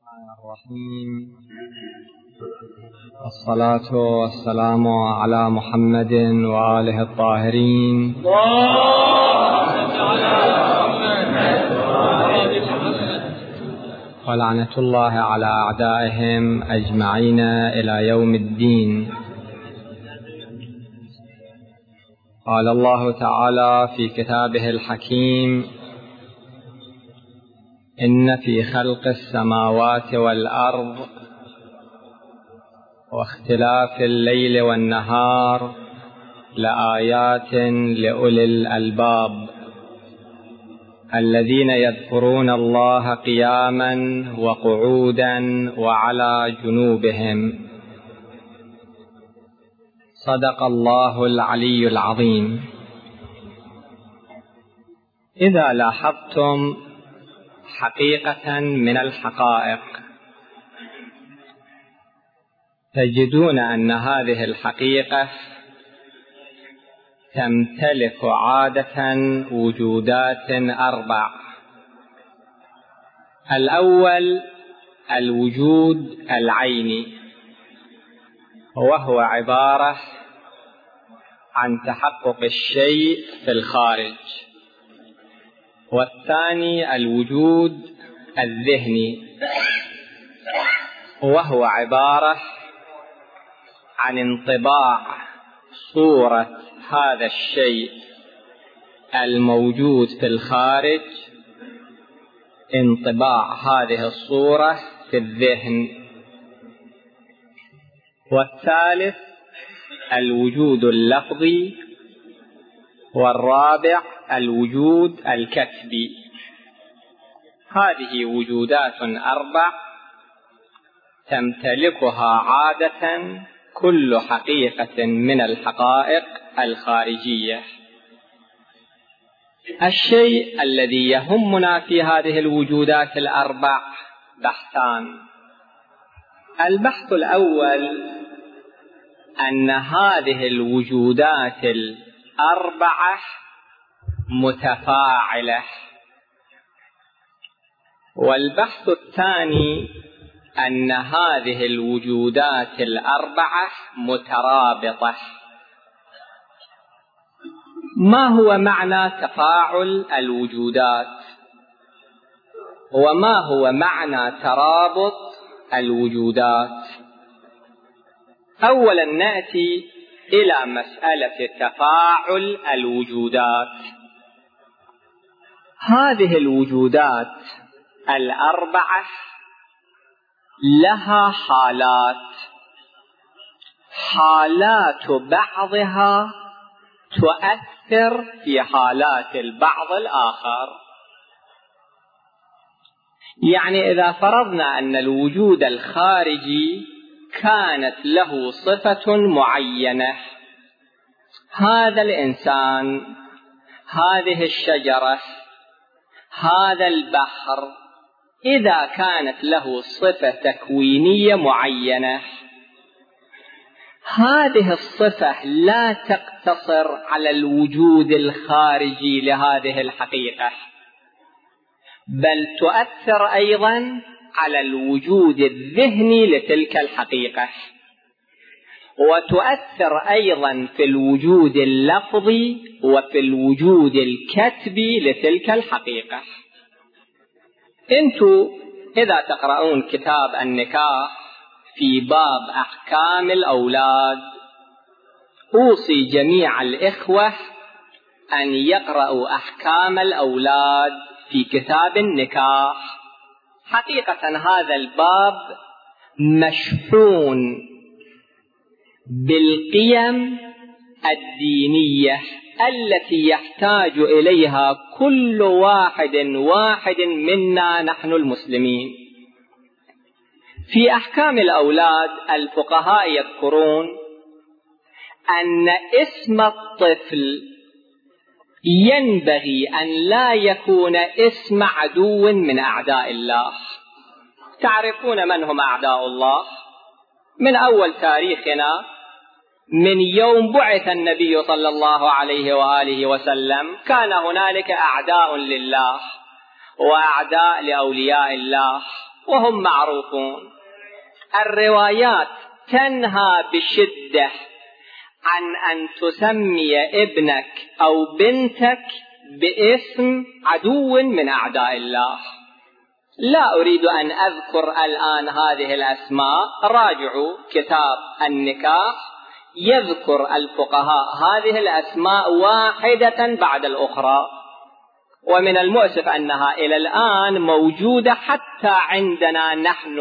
الرحمن الرحيم. الصلاة والسلام على محمد وآله الطاهرين ولعنة الله على أعدائهم أجمعين إلى يوم الدين. قال الله تعالى في كتابه الحكيم: إن في خلق السماوات والأرض واختلاف الليل والنهار لآيات لأولي الألباب الذين يذكرون الله قياما وقعودا وعلى جنوبهم. صدق الله العلي العظيم. إذا لاحظتم حقيقة من الحقائق تجدون أن هذه الحقيقة تمتلك عادة وجودات أربع. الأول الوجود العيني، وهو عبارة عن تحقق الشيء في الخارج. والثاني الوجود الذهني، وهو عبارة عن انطباع صورة هذا الشيء الموجود في الخارج، انطباع هذه الصورة في الذهن. والثالث الوجود اللفظي، والرابع الوجود الكتبي. هذه وجودات أربع تمتلكها عادة كل حقيقة من الحقائق الخارجية. الشيء الذي يهمنا في هذه الوجودات الأربع بحثان. البحث الأول أن هذه الوجودات الأربعة متفاعلة. والبحث الثاني أن هذه الوجودات الأربعة مترابطة. ما هو معنى تفاعل الوجودات؟ وما هو معنى ترابط الوجودات؟ أولا نأتي إلى مسألة تفاعل الوجودات. هذه الوجودات الأربعة لها حالات بعضها تؤثر في حالات البعض الآخر. يعني إذا فرضنا أن الوجود الخارجي كانت له صفة معينة، هذا الإنسان، هذه الشجرة، هذا البحر، إذا كانت له صفة تكوينية معينة، هذه الصفة لا تقتصر على الوجود الخارجي لهذه الحقيقة، بل تؤثر أيضا على الوجود الذهني لتلك الحقيقة، وتؤثر أيضا في الوجود اللفظي وفي الوجود الكتبي لتلك الحقيقة. أنتم إذا تقرؤون كتاب النكاح في باب أحكام الأولاد، أوصي جميع الإخوة أن يقرأوا أحكام الأولاد في كتاب النكاح. حقيقة هذا الباب مشحون بالقيم الدينية التي يحتاج إليها كل واحد منا نحن المسلمين. في أحكام الأولاد الفقهاء يذكرون أن اسم الطفل ينبغي أن لا يكون اسم عدو من أعداء الله. تعرفون من هم أعداء الله؟ من أول تاريخنا، من يوم بعث النبي صلى الله عليه وآله وسلم، كان هنالك أعداء لله وأعداء لأولياء الله وهم معروفون. الروايات تنهى بشدة عن أن تسمي ابنك أو بنتك باسم عدو من أعداء الله. لا أريد أن أذكر الآن هذه الأسماء، راجعوا كتاب النكاح يذكر الفقهاء هذه الأسماء واحدة بعد الأخرى، ومن المؤسف أنها إلى الآن موجودة حتى عندنا نحن.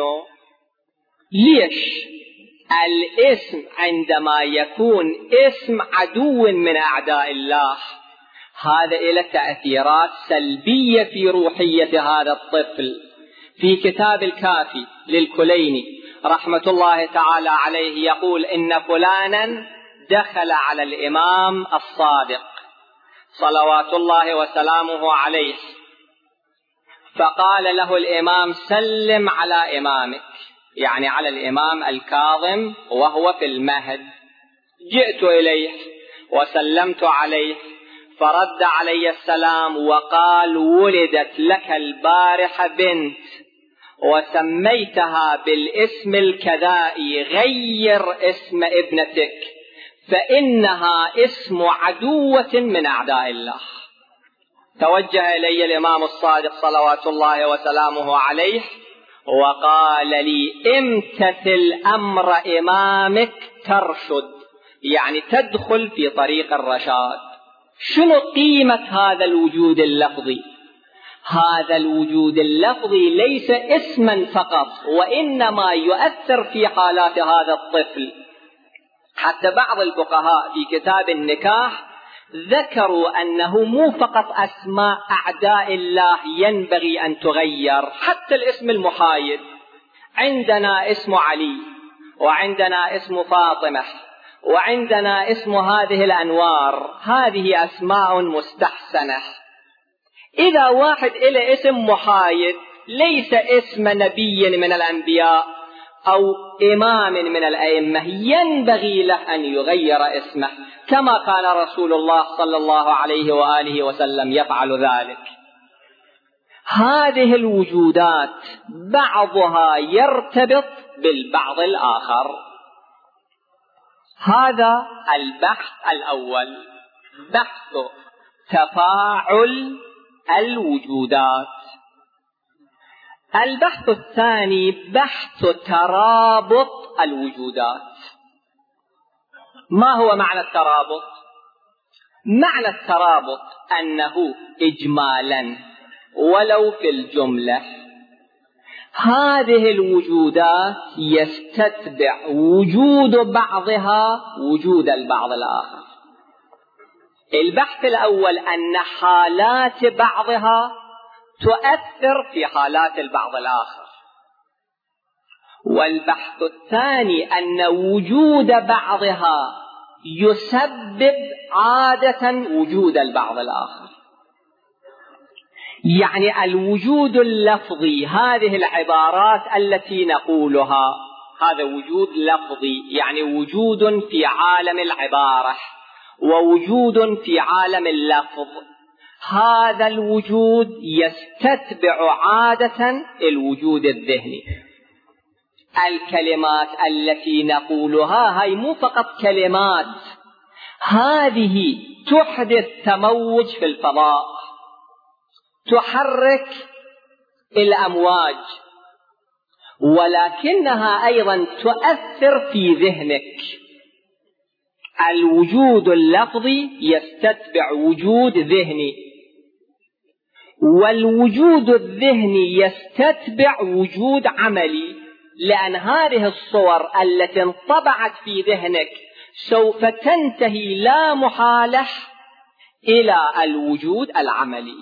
ليش؟ الاسم عندما يكون اسم عدو من أعداء الله هذا له تأثيرات سلبية في روحية هذا الطفل. في كتاب الكافي للكليني رحمة الله تعالى عليه يقول إن فلانا دخل على الإمام الصادق صلوات الله وسلامه عليه، فقال له الإمام سلم على إمامك، يعني على الإمام الكاظم وهو في المهد. جئت إليه وسلمت عليه فرد علي السلام وقال ولدت لك البارحة بنت وسميتها بالاسم الكذائي، غير اسم ابنتك فإنها اسم عدوة من أعداء الله. توجه إلي الإمام الصادق صلوات الله وسلامه عليه وقال لي امتثل أمر إمامك ترشد، يعني تدخل في طريق الرشاد. شنو قيمة هذا الوجود اللفظي؟ هذا الوجود اللفظي ليس اسما فقط، وإنما يؤثر في حالات هذا الطفل. حتى بعض الفقهاء في كتاب النكاح ذكروا أنه مو فقط أسماء أعداء الله ينبغي أن تغير، حتى الاسم المحايد. عندنا اسم علي، وعندنا اسم فاطمة، وعندنا اسم هذه الأنوار، هذه أسماء مستحسنة. إذا واحد إلى اسم محايد ليس اسم نبي من الأنبياء أو إمام من الأئمة ينبغي له أن يغير اسمه، كما كان رسول الله صلى الله عليه وآله وسلم يفعل ذلك. هذه الوجودات بعضها يرتبط بالبعض الآخر. هذا البحث الأول، بحث تفاعل الوجودات. البحث الثاني بحث ترابط الوجودات. ما هو معنى الترابط؟ معنى الترابط أنه إجمالا ولو في الجملة هذه الوجودات يستتبع وجود بعضها وجود البعض الآخر. البحث الأول أن حالات بعضها تؤثر في حالات البعض الآخر، والبحث الثاني أن وجود بعضها يسبب عادة وجود البعض الآخر. يعني الوجود اللفظي، هذه العبارات التي نقولها هذا وجود لفظي، يعني وجود في عالم العبارة ووجود في عالم اللفظ. هذا الوجود يستتبع عادة الوجود الذهني. الكلمات التي نقولها هاي مو فقط كلمات، هذه تحدث تموج في الفضاء، تحرك الأمواج، ولكنها أيضا تؤثر في ذهنك. الوجود اللفظي يستتبع وجود ذهني، والوجود الذهني يستتبع وجود عملي، لأن هذه الصور التي انطبعت في ذهنك سوف تنتهي لا محالة إلى الوجود العملي.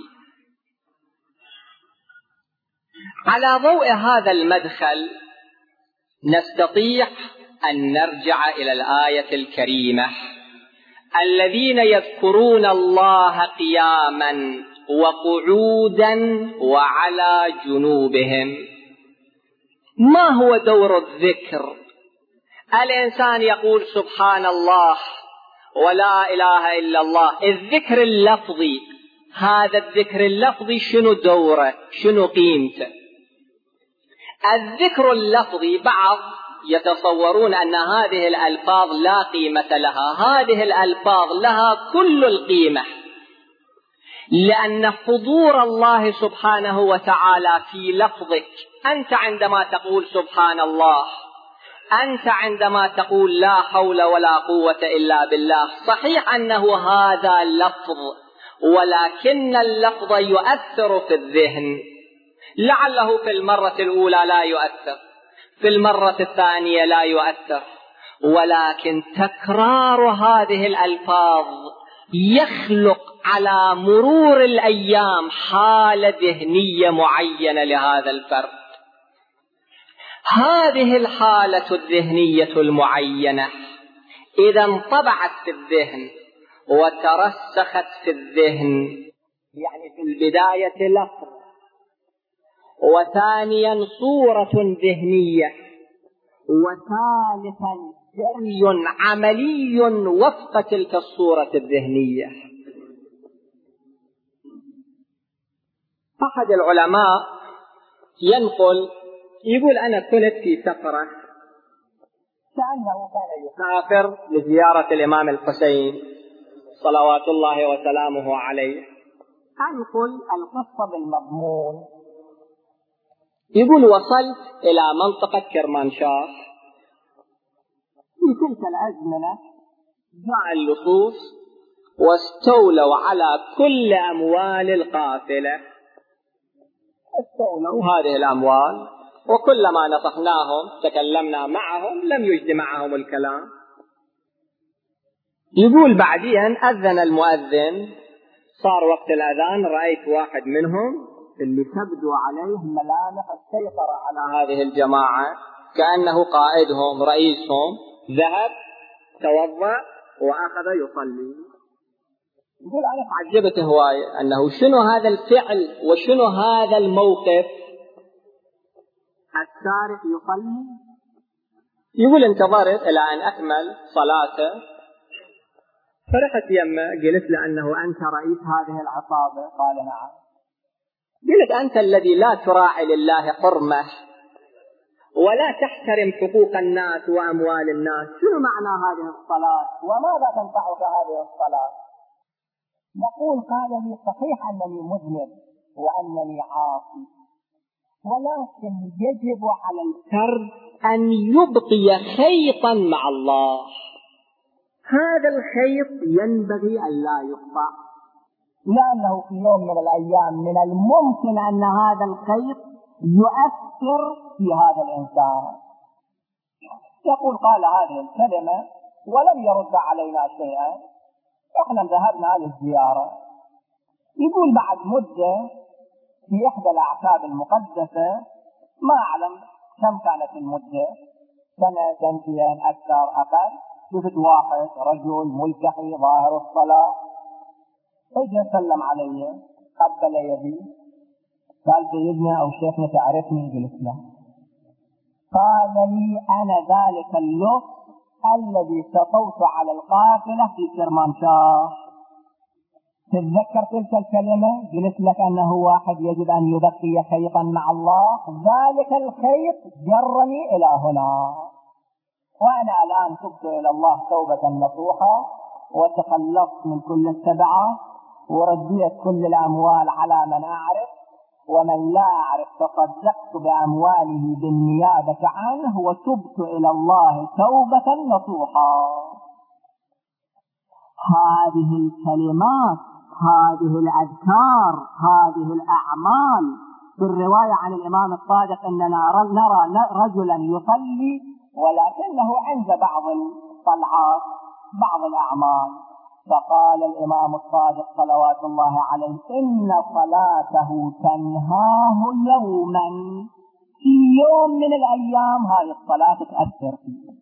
على ضوء هذا المدخل نستطيع أن نرجع إلى الآية الكريمة: الذين يذكرون الله قياما وقعودا وعلى جنوبهم. ما هو دور الذكر؟ الإنسان يقول سبحان الله ولا إله إلا الله، الذكر اللفظي، هذا الذكر اللفظي شنو دوره؟ شنو قيمته؟ الذكر اللفظي بعض يتصورون أن هذه الألفاظ لا قيمة لها، هذه الألفاظ لها كل القيمة، لأن حضور الله سبحانه وتعالى في لفظك. أنت عندما تقول سبحان الله، أنت عندما تقول لا حول ولا قوة إلا بالله، صحيح أنه هذا لفظ، ولكن اللفظ يؤثر في الذهن، لعله في المرة الأولى لا يؤثر، في المرة الثانية لا يؤثر، ولكن تكرار هذه الألفاظ يخلق على مرور الأيام حالة ذهنية معينة لهذا الفرد. هذه الحالة الذهنية المعينة إذا انطبعت في الذهن وترسخت في الذهن، يعني في البداية لفظ، وثانيا صورة ذهنية، وثالثا جري عملي وفق تلك الصورة الذهنية. أحد العلماء ينقل يقول أنا كنت في سفرة، كأنه كان يسافر لزيارة الإمام الحسين صلوات الله وسلامه عليه. أنقل القصة بالمضمون. يقول وصلت إلى منطقة كرمانشاه، في تلك الأزمنة جاء اللصوص واستولوا على كل أموال القافلة، استولوا هذه الأموال، وكلما نصحناهم تكلمنا معهم لم يجد معهم الكلام. يقول بعدين أذن المؤذن، صار وقت الأذان، رأيت واحد منهم اللي تبدو عليه ملامح السيطرة على هذه الجماعة، كأنه قائدهم رئيسهم، ذهب توضأ وأخذ يصلي. يقول أنا تعجبت هواية أنه شنو هذا الفعل وشنو هذا الموقف. السارق يصلي. يقول انتظرت إلى أن أكمل صلاته، فرحت يمه، قلت له أنه أنت رئيس هذه العصابة؟ قال نعم. قلت أنت الذي لا تراعي لله حرمة ولا تحترم حقوق الناس وأموال الناس، شنو معنى هذه الصلاة وماذا تنفعك هذه الصلاة؟ يقول قال لي صحيح أنني مذنب وأنني عاصي، ولكن يجب على الفرد أن يبقي خيطا مع الله، هذا الخيط ينبغي أن لا يقطع، لأنه في يوم من الأيام من الممكن أن هذا الخيط يؤثر في هذا الإنسان. يقول قال هذه الكلمة ولم يرد علينا شيئا، احنا ذهبنا للزيارة. يقول بعد مدة في إحدى الأعتاب المقدسة، ما أعلم كم كانت المدة، سنة سنتين أكثر أقل، شفت واحد رجل ملتحي ظاهر الصلاة، اجى سلم علي، قبل يدي، قال سيدنا أو شيخنا تعرفني؟ قلت له. قال لي أنا ذلك اللص الذي سطوت على القافلة في كرمانشاه، تتذكر تلك الكلمة؟ قلت لك أنه واحد يجب أن يبقي خيطا مع الله، ذلك الخيط جرني إلى هنا، وأنا الآن تبت إلى الله توبة نصوحة، وتخلصت من كل التبعات، ورديت كل الأموال على من أعرف، ومن لا أعرف تصدقت بأمواله بالنيابة عنه، وتبت إلى الله توبة نصوحا. هذه الكلمات، هذه الأذكار، هذه الأعمال، في الرواية عن الإمام الصادق أننا نرى رجلا يصلي ولكنه عند بعض الطلعات بعض الأعمال، فقال الإمام الصادق صلوات الله عليه إن صلاته تنهاه يوما، في يوم من الأيام هذه الصلاة تأثر فيه.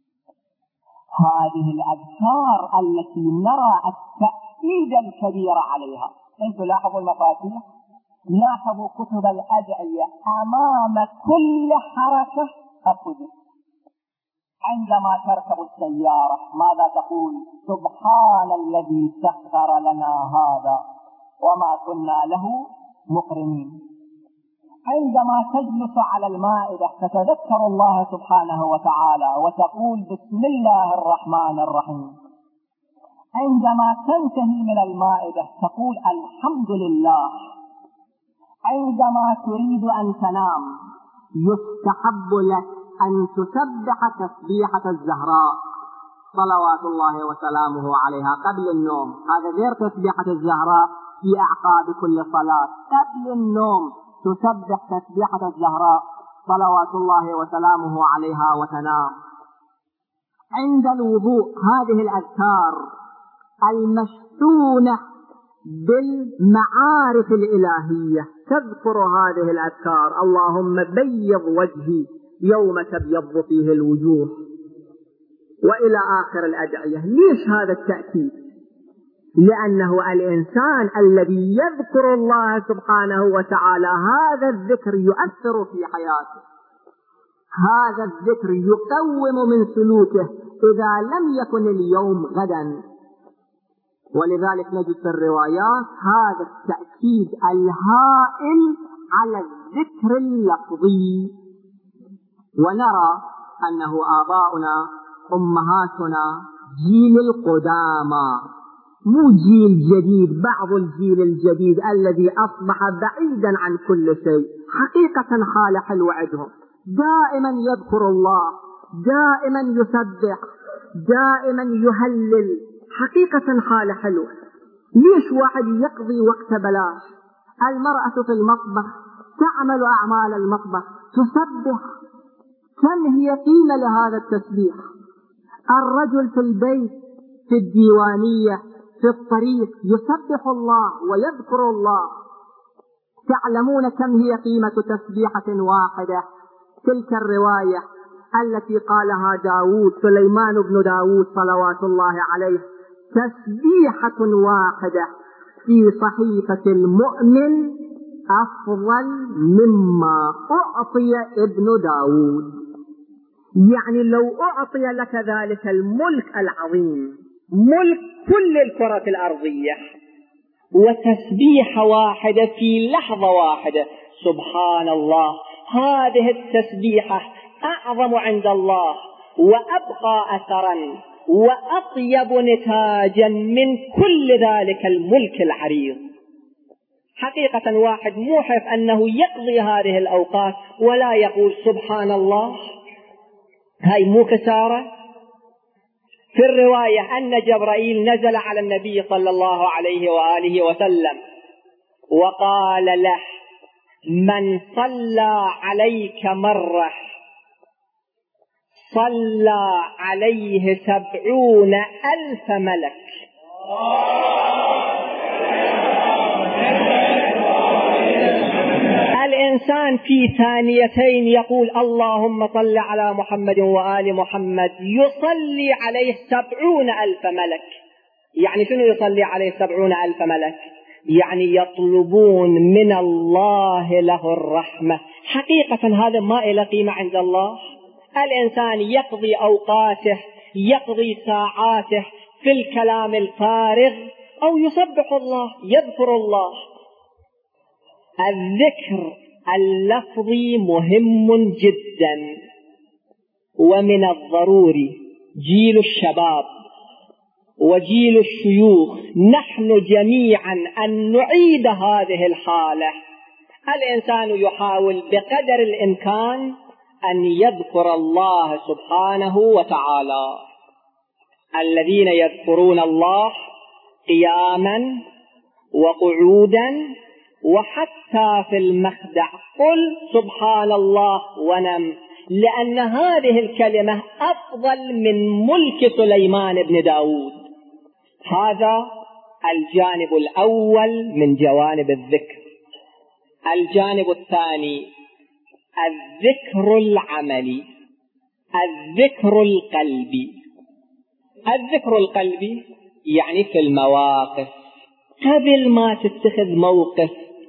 هذه الأذكار التي نرى التأكيد الكبير عليها، أنتم لاحظوا المفاتيح، لاحظوا كتب الأدعية أمام كل حركة أخذت. عندما تركب السيارة ماذا تقول؟ سبحان الذي سخر لنا هذا وما كنا له مقرنين. عندما تجلس على المائدة تتذكر الله سبحانه وتعالى وتقول بسم الله الرحمن الرحيم. عندما تنتهي من المائدة تقول الحمد لله. عندما تريد أن تنام يستحب لك أن تسبح تسبيحة الزهراء صلوات الله وسلامه عليها قبل النوم. هذا غير تسبيحة الزهراء في أعقاب كل صلاة. قبل النوم تسبح تسبيحة الزهراء صلوات الله وسلامه عليها وتنام. عند الوضوء هذه الأذكار المشحونة بالمعارف الإلهية تذكر هذه الأذكار: اللهم بيض وجهي يوم تبيض فيه الوجوه، وإلى آخر الأدعية. ليش هذا التأكيد؟ لأنه الإنسان الذي يذكر الله سبحانه وتعالى هذا الذكر يؤثر في حياته، هذا الذكر يقوم من سلوكه إذا لم يكن اليوم غدا. ولذلك نجد في الروايات هذا التأكيد الهائل على الذكر اللفظي. ونرى أنه آباؤنا أمهاتنا جيل القدامى، مو جيل جديد، بعض الجيل الجديد الذي أصبح بعيدا عن كل شيء. حقيقة حال حلو عندهم، دائما يذكر الله، دائما يسبح، دائما يهلل. حقيقة حال حلوة. ليش واحد يقضي وقت بلاش؟ المرأة في المطبخ تعمل أعمال المطبخ، تسبح. كم هي قيمة لهذا التسبيح؟ الرجل في البيت، في الديوانية، في الطريق يسبح الله ويذكر الله. تعلمون كم هي قيمة تسبيحة واحدة؟ تلك الرواية التي قالها سليمان بن داود صلوات الله عليه: تسبيحة واحدة في صحيفة المؤمن أفضل مما أعطي ابن داود. يعني لو أعطي لك ذلك الملك العظيم، ملك كل الكرة الأرضية، وتسبيحة واحدة في لحظة واحدة، سبحان الله، هذه التسبيحة أعظم عند الله وأبقى أثرا وأطيب نتاجا من كل ذلك الملك العريض. حقيقة واحد موحف أنه يقضي هذه الأوقات ولا يقول سبحان الله، هاي مو كسارة. في الرواية أن جبرائيل نزل على النبي صلى الله عليه وآله وسلم وقال له: من صلى عليك مرة صلى عليه 70,000 ملك. الإنسان في ثانيتين يقول اللهم صل على محمد وآل محمد، يصلي عليه 70,000 ملك. يعني شنو يصلي عليه 70,000 ملك؟ يعني يطلبون من الله له الرحمة. حقيقة هذا ما إلى قيمة عند الله. الإنسان يقضي أوقاته، يقضي ساعاته في الكلام الفارغ، أو يسبح الله، يذكر الله. الذكر اللفظي مهم جدا، ومن الضروري جيل الشباب وجيل الشيوخ نحن جميعا أن نعيد هذه الحالة. الإنسان يحاول بقدر الإمكان أن يذكر الله سبحانه وتعالى. الذين يذكرون الله قياما وقعودا وحتى في المخدع قل سبحان الله ونم، لأن هذه الكلمة أفضل من ملك سليمان بن داود. هذا الجانب الأول من جوانب الذكر. الجانب الثاني الذكر العملي، الذكر القلبي. الذكر القلبي يعني في المواقف، قبل ما تتخذ موقف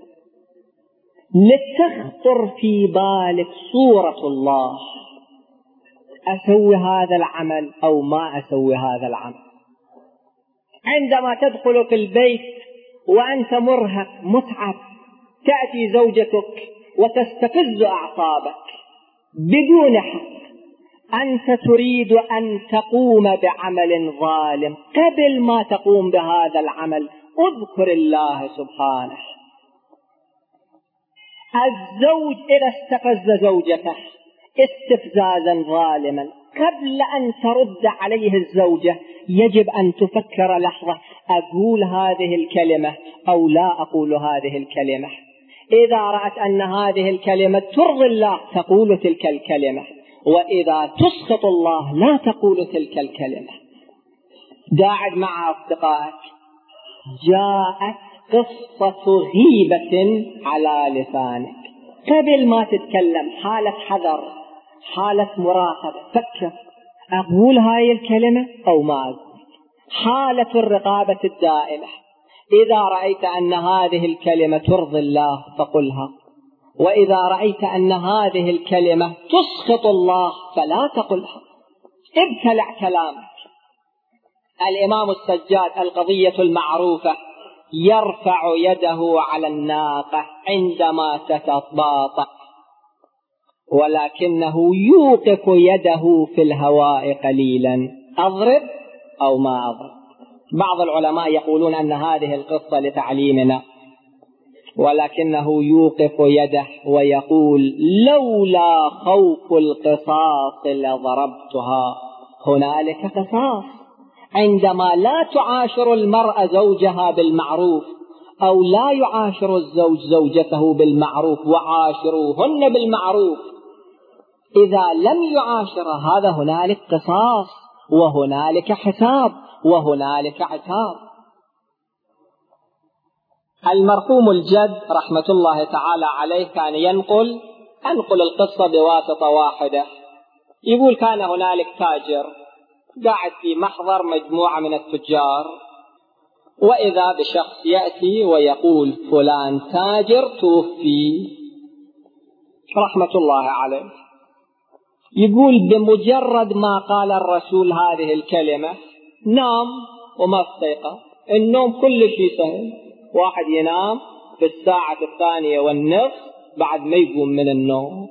لتخطر في بالك صورة الله، أسوي هذا العمل أو ما أسوي هذا العمل. عندما تدخل في البيت وأنت مرهق متعب، تأتي زوجتك وتستفز أعصابك بدون حق، أنت تريد أن تقوم بعمل ظالم، قبل ما تقوم بهذا العمل اذكر الله سبحانه. الزوج إذا استفز زوجته استفزازا ظالما، قبل أن ترد عليه الزوجة يجب أن تفكر لحظة، أقول هذه الكلمة أو لا أقول هذه الكلمة. إذا رأت أن هذه الكلمة ترضي الله تقول تلك الكلمة، وإذا تسخط الله لا تقول تلك الكلمة. قاعد مع أصدقائك جاءت قصة غيبة على لسانك، قبل ما تتكلم حالة حذر، حالة مراقبة، فكر أقول هاي الكلمة أو ما أقول. حالة الرقابة الدائمة، إذا رأيت أن هذه الكلمة ترضي الله فقلها، وإذا رأيت أن هذه الكلمة تسخط الله فلا تقلها. ابتلع كلامك. الإمام السجاد القضية المعروفة يرفع يده على الناقة عندما تتباطأ، ولكنه يوقف يده في الهواء قليلا، أضرب أو ما أضرب. بعض العلماء يقولون أن هذه القصة لتعليمنا، ولكنه يوقف يده ويقول لولا خوف القصاص لضربتها. هنالك قصاص عندما لا تعاشر المرأة زوجها بالمعروف، أو لا يعاشر الزوج زوجته بالمعروف، وعاشروهن بالمعروف. إذا لم يعاشر هذا هنالك قصاص، وهنالك حساب، وهنالك عتاب. المرحوم الجد رحمة الله تعالى عليه كان أنقل القصة بواسطة واحدة. يقول كان هنالك تاجر قاعد في محضر مجموعة من التجار، وإذا بشخص يأتي ويقول فلان تاجر توفي رحمة الله عليه. يقول بمجرد ما قال الرسول هذه الكلمة نام وما استيقظ. النوم كل شيء سهل، واحد ينام في الساعة 2:30 بعد ما يقوم من النوم.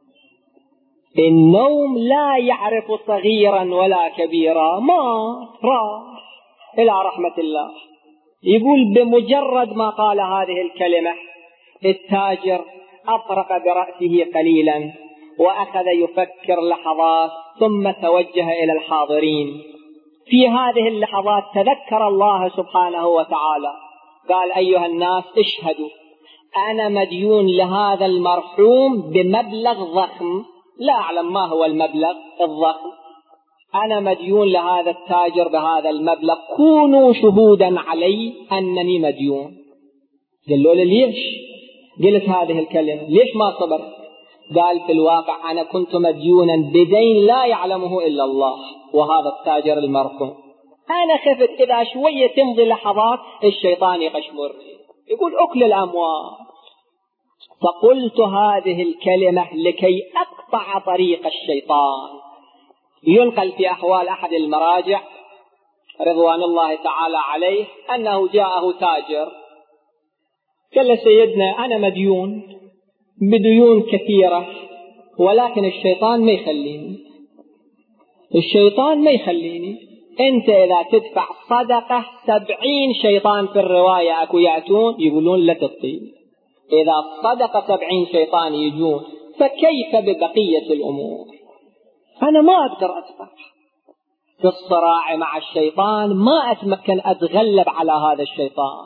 النوم لا يعرف صغيرا ولا كبيرا، ما راح إلى رحمة الله. يقول بمجرد ما قال هذه الكلمة التاجر أطرق برأسه قليلا وأخذ يفكر لحظات، ثم توجه إلى الحاضرين. في هذه اللحظات تذكر الله سبحانه وتعالى، قال أيها الناس اشهدوا، أنا مديون لهذا المرحوم بمبلغ ضخم، لا أعلم ما هو المبلغ الضخم، أنا مديون لهذا التاجر بهذا المبلغ، كونوا شهودا علي أنني مديون. قالوا له ليش قلت هذه الكلمة؟ ليش ما صبرت؟ قال في الواقع أنا كنت مديونا بدين لا يعلمه إلا الله وهذا التاجر المرحوم. أنا خفت إذا شوية تمضي لحظات الشيطان يقشمرني، يقول أكل الأموال. فقلت هذه الكلمة لكي أقطع طريق الشيطان. ينقل في أحوال أحد المراجع رضوان الله تعالى عليه أنه جاءه تاجر قال سيدنا أنا مديون بديون كثيرة، ولكن الشيطان ما يخليني. أنت إذا تدفع صدقة 70 شيطان في الرواية أكو يأتون يقولون لا تطيب، إذا صدقة 70 شيطان يجون فكيف ببقية الأمور؟ أنا ما أقدر أدفع. في الصراع مع الشيطان ما أتمكن أتغلب على هذا الشيطان.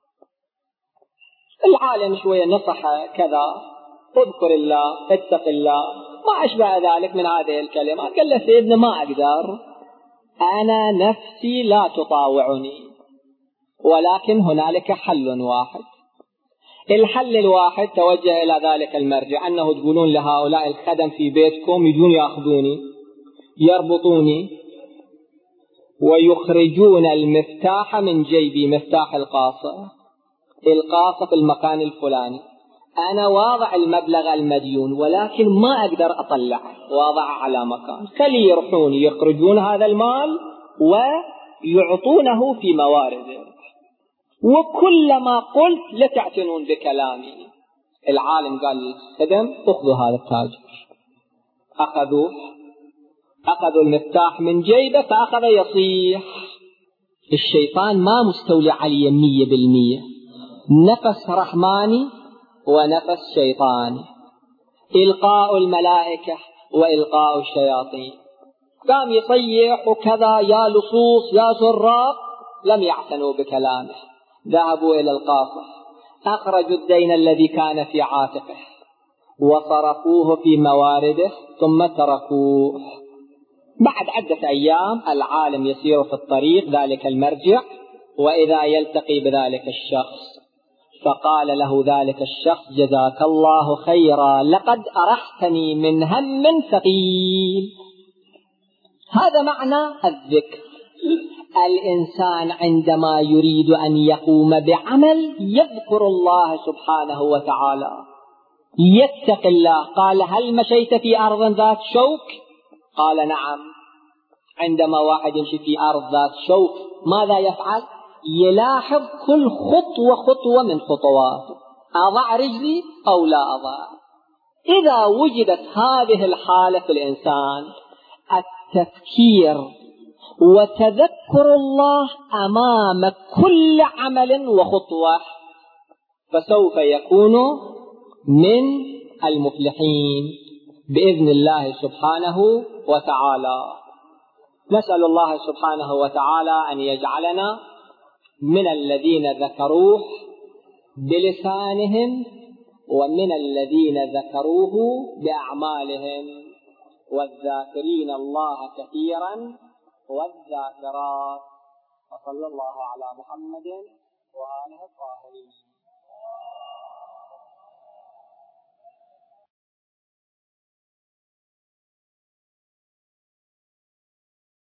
العالم شوية نصح كذا، اذكر الله، اتق الله، ما أشبه ذلك من هذه الكلمات. قال له سيدنا ما أقدر، أنا نفسي لا تطاوعني، ولكن هنالك حل واحد. الحل الواحد توجه إلى ذلك المرجع أنه تقولون لهؤلاء الخدم في بيتكم يجون يأخذوني يربطوني ويخرجون المفتاح من جيبي، مفتاح القاصة في المكان الفلاني، أنا واضع المبلغ المديون ولكن ما أقدر أطلعه، واضع على مكان، خلي يروحون يخرجون هذا المال ويعطونه في موارده، وكلما قلت لتعتنون بكلامي، العالم قال للخدم اخذوا هذا التاجر، أخذوا المفتاح من جيبه فأخذ يصيح. الشيطان ما مستولي عليه 100%، نفس رحماني ونفس شيطاني، إلقاء الملائكة وإلقاء الشياطين. قام يصيح وكذا، يا لصوص يا سراق، لم يعتنوا بكلامه. ذهبوا إلى القاصر، أخرجوا الدين الذي كان في عاتقه وصرفوه في موارده ثم تركوه. بعد عدة أيام العالم يسير في الطريق ذلك المرجع، وإذا يلتقي بذلك الشخص، فقال له ذلك الشخص: جزاك الله خيرا، لقد أرحتني من هم ثقيل. هذا معنى الذكر. الإنسان عندما يريد أن يقوم بعمل يذكر الله سبحانه وتعالى، يتق الله. قال: هل مشيت في أرض ذات شوك؟ قال: نعم. عندما واحد يمشي في أرض ذات شوك ماذا يفعل؟ يلاحظ كل خطوة من خطواته، أضع رجلي أو لا أضع. إذا وجدت هذه الحالة في الإنسان، التفكير وتذكر الله أمام كل عمل وخطوة، فسوف يكون من المفلحين بإذن الله سبحانه وتعالى. نسأل الله سبحانه وتعالى أن يجعلنا من الذين ذكروه بلسانهم ومن الذين ذكروه بأعمالهم، والذاكرين الله كثيرا والذاكرات. وصلى الله على محمد وآله الطاهرين.